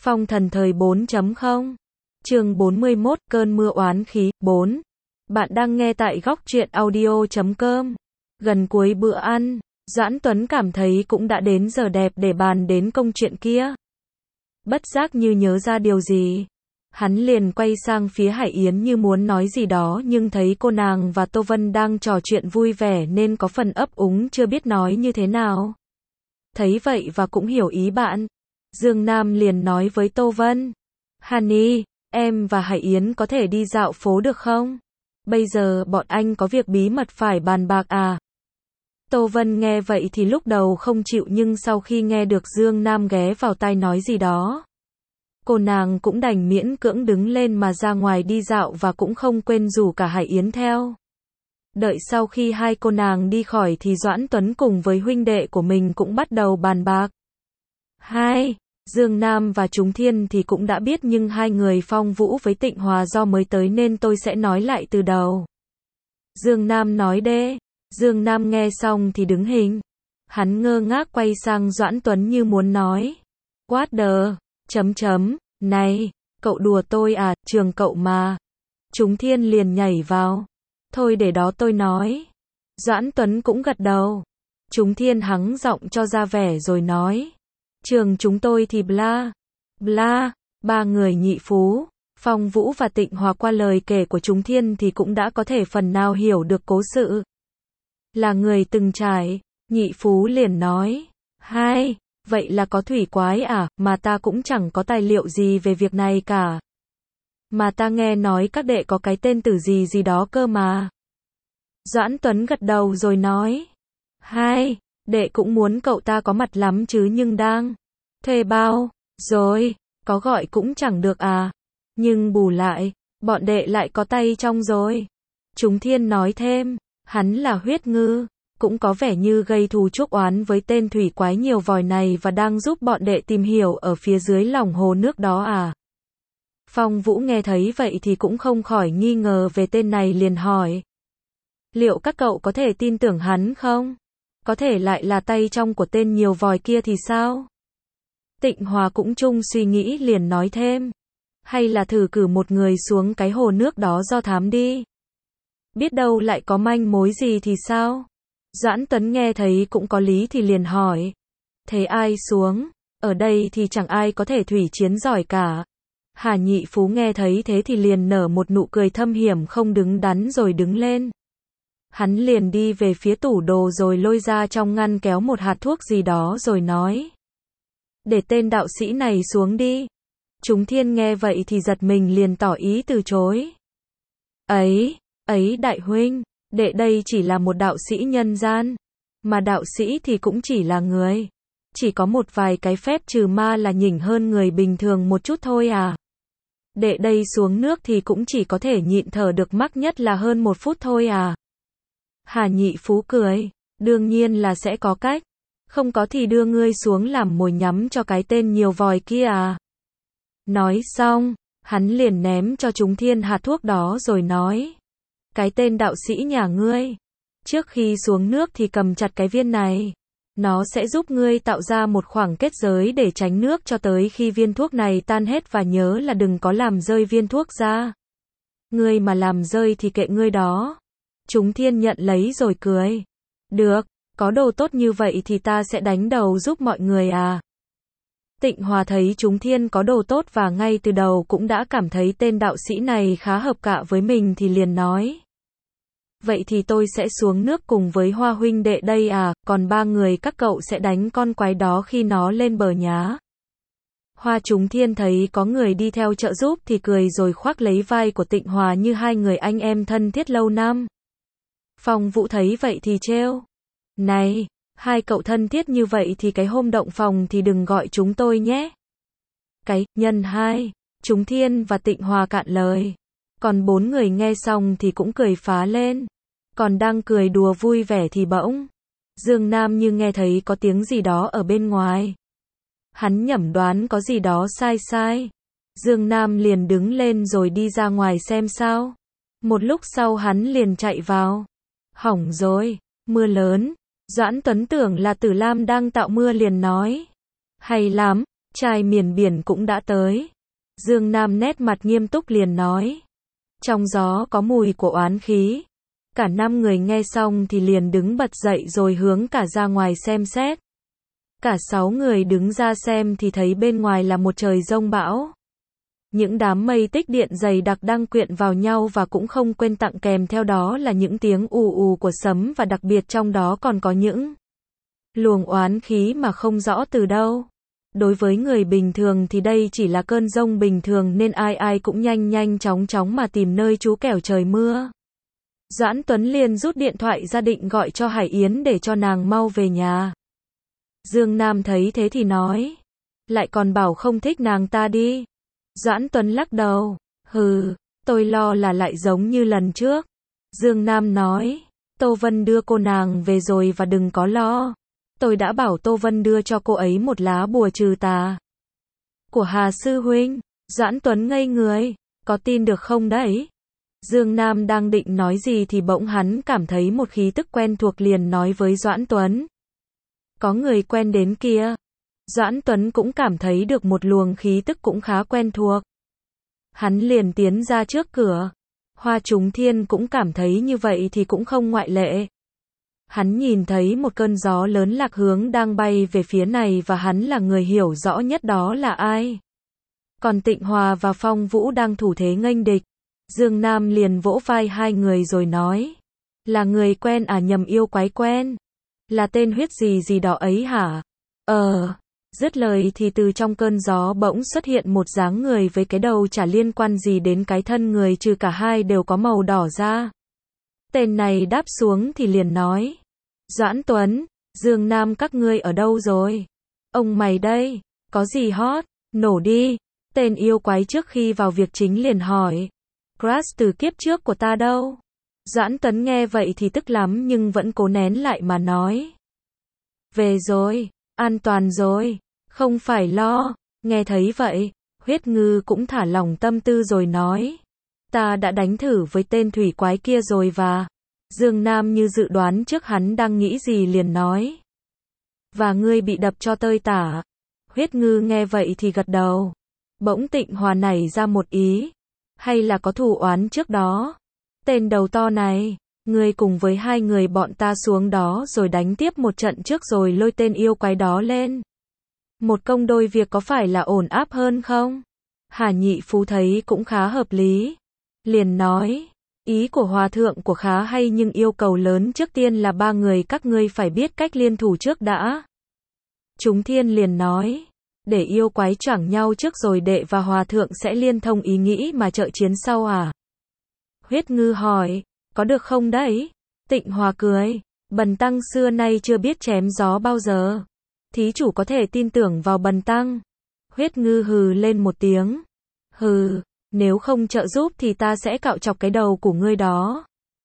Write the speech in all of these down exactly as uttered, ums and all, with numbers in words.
Phong thần thời bốn chấm không. Chương bốn mươi mốt, cơn mưa oán khí. bốn. Bạn đang nghe tại góc truyện audio chấm com. Gần cuối bữa ăn, Doãn Tuấn cảm thấy cũng đã đến giờ đẹp để bàn đến công chuyện kia. Bất giác như nhớ ra điều gì, hắn liền quay sang phía Hải Yến như muốn nói gì đó, nhưng thấy cô nàng và Tô Vân đang trò chuyện vui vẻ nên có phần ấp úng chưa biết nói như thế nào. Thấy vậy và cũng hiểu ý bạn, Dương Nam liền nói với Tô Vân: Hany, em và Hải Yến có thể đi dạo phố được không? Bây giờ bọn anh có việc bí mật phải bàn bạc à? Tô Vân nghe vậy thì lúc đầu không chịu, nhưng sau khi nghe được Dương Nam ghé vào tai nói gì đó, cô nàng cũng đành miễn cưỡng đứng lên mà ra ngoài đi dạo, và cũng không quên rủ cả Hải Yến theo. Đợi sau khi hai cô nàng đi khỏi thì Doãn Tuấn cùng với huynh đệ của mình cũng bắt đầu bàn bạc. Hai, Dương Nam và Trúng Thiên thì cũng đã biết, nhưng hai người Phong Vũ với Tịnh Hòa do mới tới nên tôi sẽ nói lại từ đầu. Dương Nam nói đê. Dương Nam nghe xong thì đứng hình. Hắn ngơ ngác quay sang Doãn Tuấn như muốn nói: What the... chấm chấm, này, cậu đùa tôi à, trường cậu mà. Trúng Thiên liền nhảy vào: Thôi để đó tôi nói. Doãn Tuấn cũng gật đầu. Trúng Thiên hắng giọng cho ra vẻ rồi nói: Trường chúng tôi thì bla, bla. Ba người Nhị Phú, Phong Vũ và Tịnh Hòa qua lời kể của Trúng Thiên thì cũng đã có thể phần nào hiểu được cố sự. Là người từng trải, Nhị Phú liền nói: Hai, vậy là có thủy quái à, mà ta cũng chẳng có tài liệu gì về việc này cả. Mà ta nghe nói các đệ có cái tên tử gì gì đó cơ mà. Doãn Tuấn gật đầu rồi nói: Hai, đệ cũng muốn cậu ta có mặt lắm chứ, nhưng đang thuê bao rồi, có gọi cũng chẳng được à. Nhưng bù lại, bọn đệ lại có tay trong rồi. Trúng Thiên nói thêm: Hắn là huyết ngư, cũng có vẻ như gây thù chuốc oán với tên thủy quái nhiều vòi này và đang giúp bọn đệ tìm hiểu ở phía dưới lòng hồ nước đó à. Phong Vũ nghe thấy vậy thì cũng không khỏi nghi ngờ về tên này, liền hỏi: Liệu các cậu có thể tin tưởng hắn không? Có thể lại là tay trong của tên nhiều vòi kia thì sao? Tịnh Hòa cũng chung suy nghĩ, liền nói thêm: Hay là thử cử một người xuống cái hồ nước đó do thám đi. Biết đâu lại có manh mối gì thì sao? Doãn Tuấn nghe thấy cũng có lý thì liền hỏi: Thế ai xuống? Ở đây thì chẳng ai có thể thủy chiến giỏi cả. Hà Nhị Phú nghe thấy thế thì liền nở một nụ cười thâm hiểm không đứng đắn rồi đứng lên. Hắn liền đi về phía tủ đồ rồi lôi ra trong ngăn kéo một hạt thuốc gì đó rồi nói: Để tên đạo sĩ này xuống đi. Trúng Thiên nghe vậy thì giật mình, liền tỏ ý từ chối. Ấy, ấy đại huynh, đệ đây chỉ là một đạo sĩ nhân gian. Mà đạo sĩ thì cũng chỉ là người. Chỉ có một vài cái phép trừ ma là nhỉnh hơn người bình thường một chút thôi à. Đệ đây xuống nước thì cũng chỉ có thể nhịn thở được, mắc nhất là hơn một phút thôi à. Hà Nhị Phú cười: Đương nhiên là sẽ có cách. Không có thì đưa ngươi xuống làm mồi nhắm cho cái tên nhiều vòi kia à. Nói xong, hắn liền ném cho Trúng Thiên hạt thuốc đó rồi nói: Cái tên đạo sĩ nhà ngươi, trước khi xuống nước thì cầm chặt cái viên này. Nó sẽ giúp ngươi tạo ra một khoảng kết giới để tránh nước cho tới khi viên thuốc này tan hết, và nhớ là đừng có làm rơi viên thuốc ra. Ngươi mà làm rơi thì kệ ngươi đó. Trúng Thiên nhận lấy rồi cười: Được, có đồ tốt như vậy thì ta sẽ đánh đầu giúp mọi người à. Tịnh Hòa thấy Trúng Thiên có đồ tốt và ngay từ đầu cũng đã cảm thấy tên đạo sĩ này khá hợp cạ với mình thì liền nói: Vậy thì tôi sẽ xuống nước cùng với Hoa huynh đệ đây à, còn ba người các cậu sẽ đánh con quái đó khi nó lên bờ nhá. Hoa Trúng Thiên thấy có người đi theo trợ giúp thì cười rồi khoác lấy vai của Tịnh Hòa như hai người anh em thân thiết lâu năm. Phong Vũ thấy vậy thì trêu: Này, hai cậu thân thiết như vậy thì cái hôm động phòng thì đừng gọi chúng tôi nhé. Cái, nhân hai, Trúng Thiên và Tịnh Hòa cạn lời. Còn bốn người nghe xong thì cũng cười phá lên. Còn đang cười đùa vui vẻ thì bỗng Dương Nam như nghe thấy có tiếng gì đó ở bên ngoài. Hắn nhẩm đoán có gì đó sai sai. Dương Nam liền đứng lên rồi đi ra ngoài xem sao. Một lúc sau hắn liền chạy vào. Hỏng rồi, mưa lớn. Doãn Tuấn tưởng là Tử Lam đang tạo mưa liền nói: Hay lắm, Trai miền biển cũng đã tới. Dương Nam nét mặt nghiêm túc liền nói. Trong gió có mùi của oán khí. Cả năm người nghe xong thì liền đứng bật dậy rồi hướng cả ra ngoài xem xét. Cả sáu người đứng ra xem thì thấy bên ngoài là một trời giông bão. Những đám mây tích điện dày đặc đang quyện vào nhau và cũng không quên tặng kèm theo đó là những tiếng ù ù của sấm và đặc biệt trong đó còn có những luồng oán khí mà không rõ từ đâu. Đối với người bình thường thì đây chỉ là cơn giông bình thường nên ai ai cũng nhanh nhanh chóng chóng mà tìm nơi trú kẻo trời mưa. Doãn Tuấn liền rút điện thoại ra định gọi cho Hải Yến để cho nàng mau về nhà. Dương Nam thấy thế thì nói. Lại còn bảo không thích nàng ta đi. Doãn Tuấn lắc đầu. Hừ, tôi lo là lại giống như lần trước. Dương Nam nói. Tô Vân đưa cô nàng về rồi và đừng có lo. Tôi đã bảo Tô Vân đưa cho cô ấy một lá bùa trừ tà. Của Hà Sư Huynh. Doãn Tuấn ngây người. Có tin được không đấy? Dương Nam đang định nói gì thì bỗng hắn cảm thấy một khí tức quen thuộc liền nói với Doãn Tuấn. Có người quen đến kia. Doãn Tuấn cũng cảm thấy được một luồng khí tức cũng khá quen thuộc. Hắn liền tiến ra trước cửa. Hoa Trùng Thiên cũng cảm thấy như vậy thì cũng không ngoại lệ. Hắn nhìn thấy một cơn gió lớn lạc hướng đang bay về phía này và hắn là người hiểu rõ nhất đó là ai. Còn Tịnh Hòa và Phong Vũ đang thủ thế nghênh địch. Dương Nam liền vỗ vai hai người rồi nói. Là người quen à, nhầm yêu quái quen. Là tên huyết gì gì đó ấy hả? Ờ. Dứt lời thì từ trong cơn gió bỗng xuất hiện một dáng người với cái đầu chả liên quan gì đến cái thân người trừ cả hai đều có màu đỏ da. Tên này đáp xuống thì liền nói. Doãn Tuấn, Dương Nam các ngươi ở đâu rồi? Ông mày đây, có gì hot? Nổ đi. Tên yêu quái trước khi vào việc chính liền hỏi. Crush từ kiếp trước của ta đâu? Doãn Tuấn nghe vậy thì tức lắm nhưng vẫn cố nén lại mà nói. Về rồi, an toàn rồi, không phải lo. Nghe thấy vậy, Huyết Ngư cũng thả lỏng tâm tư rồi nói. Ta đã đánh thử với tên thủy quái kia rồi và... Dương Nam như dự đoán trước hắn đang nghĩ gì liền nói. Và ngươi bị đập cho tơi tả. Huyết Ngư nghe vậy thì gật đầu. Bỗng Tịnh Hòa nảy ra một ý. Hay là có thù oán trước đó? Tên đầu to này, ngươi cùng với hai người bọn ta xuống đó rồi đánh tiếp một trận trước rồi lôi tên yêu quái đó lên. Một công đôi việc có phải là ổn áp hơn không? Hà Nhị Phú thấy cũng khá hợp lý. Liền nói, ý của hòa thượng của khá hay nhưng yêu cầu lớn trước tiên là ba người các ngươi phải biết cách liên thủ trước đã. Chúng Thiên liền nói, để yêu quái choảng nhau trước rồi đệ và hòa thượng sẽ liên thông ý nghĩ mà trợ chiến sau à? Huyết Ngư hỏi, có được không đấy? Tịnh Hòa cười, Bần tăng xưa nay chưa biết chém gió bao giờ. Thí chủ có thể tin tưởng vào Bần tăng. Huyết Ngư hừ lên một tiếng. Hừ, nếu không trợ giúp thì ta sẽ cạo chọc cái đầu của ngươi đó.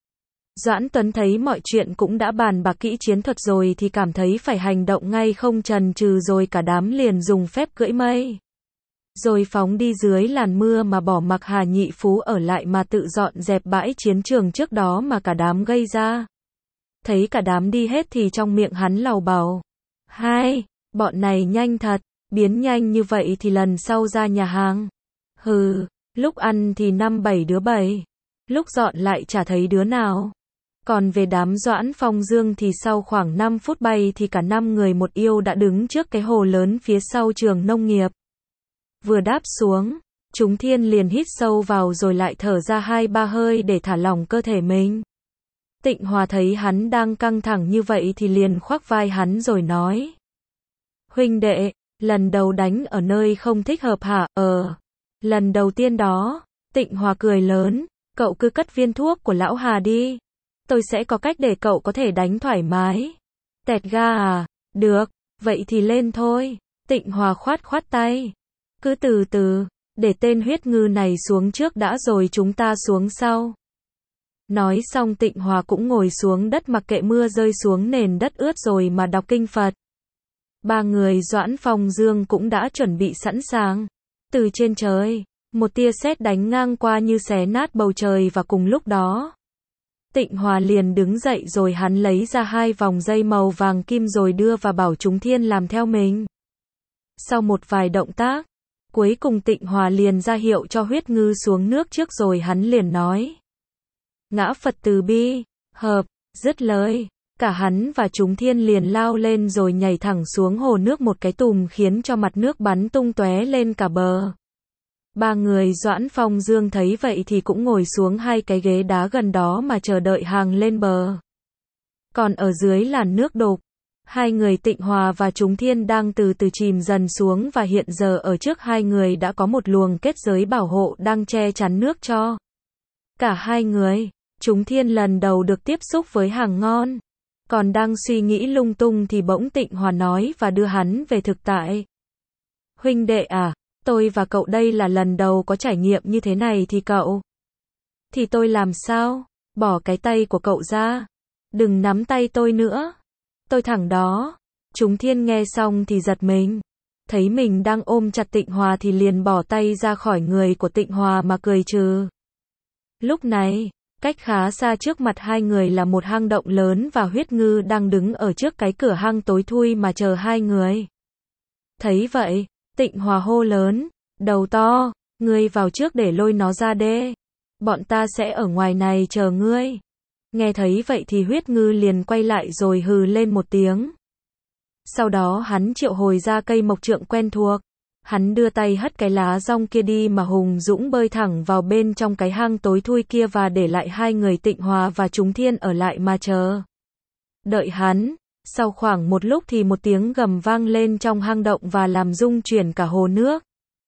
Doãn Tuấn thấy mọi chuyện cũng đã bàn bạc kỹ chiến thuật rồi thì cảm thấy phải hành động ngay không chần chừ rồi cả đám liền dùng phép cưỡi mây. Rồi phóng đi dưới làn mưa mà bỏ mặc Hà Nhị Phú ở lại mà tự dọn dẹp bãi chiến trường trước đó mà cả đám gây ra. Thấy cả đám đi hết thì trong miệng hắn lầu bầu. Hai, bọn này nhanh thật, biến nhanh như vậy thì lần sau ra nhà hàng. Hừ, lúc ăn thì năm bảy đứa bảy, lúc dọn lại chả thấy đứa nào. Còn về đám Doãn Phong Dương thì sau khoảng năm phút bay thì cả năm người một yêu đã đứng trước cái hồ lớn phía sau trường nông nghiệp. Vừa đáp xuống, chúng Thiên liền hít sâu vào rồi lại thở ra hai ba hơi để thả lỏng cơ thể mình. Tịnh Hòa thấy hắn đang căng thẳng như vậy thì liền khoác vai hắn rồi nói. Huynh đệ, lần đầu đánh ở nơi không thích hợp hả? Ờ, lần đầu tiên đó. Tịnh Hòa cười lớn, cậu cứ cất viên thuốc của lão Hà đi. Tôi sẽ có cách để cậu có thể đánh thoải mái. Tẹt ga à? Được, vậy thì lên thôi. Tịnh Hòa khoát khoát tay. Cứ từ từ, để tên Huyết Ngư này xuống trước đã rồi chúng ta xuống sau. Nói xong Tịnh Hòa cũng ngồi xuống đất mặc kệ mưa rơi xuống nền đất ướt rồi mà đọc kinh Phật. Ba người Doãn Phong Dương cũng đã chuẩn bị sẵn sàng. Từ trên trời, một tia sét đánh ngang qua như xé nát bầu trời và cùng lúc đó. Tịnh Hòa liền đứng dậy rồi hắn lấy ra hai vòng dây màu vàng kim rồi đưa và bảo chúng Thiên làm theo mình. Sau một vài động tác, cuối cùng Tịnh Hòa liền ra hiệu cho huyết ngư xuống nước trước rồi hắn liền nói. Ngã Phật từ bi, hợp, dứt lời. Cả hắn và chúng thiên liền lao lên rồi nhảy thẳng xuống hồ nước một cái tùm khiến cho mặt nước bắn tung tóe lên cả bờ. Ba người Doãn Phong Dương thấy vậy thì cũng ngồi xuống hai cái ghế đá gần đó mà chờ đợi hàng lên bờ. Còn ở dưới làn nước đục, hai người Tịnh Hòa và chúng thiên đang từ từ chìm dần xuống và hiện giờ ở trước hai người đã có một luồng kết giới bảo hộ đang che chắn nước cho cả hai người. Chúng thiên lần đầu được tiếp xúc với hàng ngon. Còn đang suy nghĩ lung tung thì bỗng Tịnh Hòa nói và đưa hắn về thực tại. Huynh đệ à, tôi và cậu đây là lần đầu có trải nghiệm như thế này thì cậu. Thì tôi làm sao? Bỏ cái tay của cậu ra. Đừng nắm tay tôi nữa. Tôi thẳng đó. Chúng thiên nghe xong thì giật mình. Thấy mình đang ôm chặt Tịnh Hòa thì liền bỏ tay ra khỏi người của Tịnh Hòa mà cười trừ. Lúc này, cách khá xa trước mặt hai người là một hang động lớn và huyết ngư đang đứng ở trước cái cửa hang tối thui mà chờ hai người. Thấy vậy, Tịnh Hòa hô lớn, đầu to, ngươi vào trước để lôi nó ra đê. Bọn ta sẽ ở ngoài này chờ ngươi. Nghe thấy vậy thì huyết ngư liền quay lại rồi hừ lên một tiếng. Sau đó hắn triệu hồi ra cây mộc trượng quen thuộc. Hắn đưa tay hất cái lá rong kia đi mà hùng dũng bơi thẳng vào bên trong cái hang tối thui kia và để lại hai người Tịnh Hòa và chúng thiên ở lại mà chờ. Đợi hắn, sau khoảng một lúc thì một tiếng gầm vang lên trong hang động và làm rung chuyển cả hồ nước.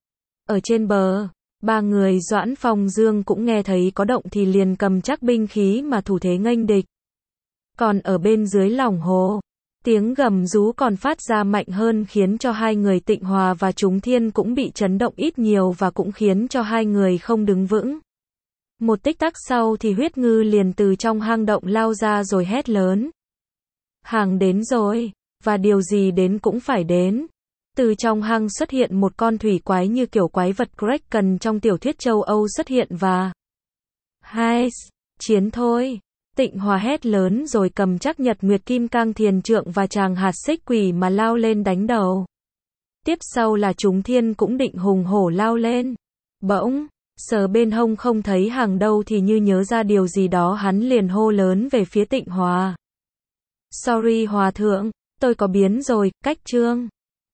Ở trên bờ, ba người Doãn Phong Dương cũng nghe thấy có động thì liền cầm chắc binh khí mà thủ thế nghênh địch. Còn ở bên dưới lòng hồ, tiếng gầm rú còn phát ra mạnh hơn khiến cho hai người Tịnh Hòa và chúng thiên cũng bị chấn động ít nhiều và cũng khiến cho hai người không đứng vững. Một tích tắc sau thì huyết ngư liền từ trong hang động lao ra rồi hét lớn. Hàng đến rồi, và điều gì đến cũng phải đến. Từ trong hang xuất hiện một con thủy quái như kiểu quái vật Kraken trong tiểu thuyết châu Âu xuất hiện và hai, chiến thôi. Tịnh Hòa hét lớn rồi cầm chắc nhật nguyệt kim cang thiền trượng và tràng hạt xích quỷ mà lao lên đánh đầu. Tiếp sau là chúng thiên cũng định hùng hổ lao lên. Bỗng, sờ bên hông không thấy hàng đâu thì như nhớ ra điều gì đó hắn liền hô lớn về phía Tịnh Hòa. Sorry Hòa thượng, tôi có biến rồi, cách chương.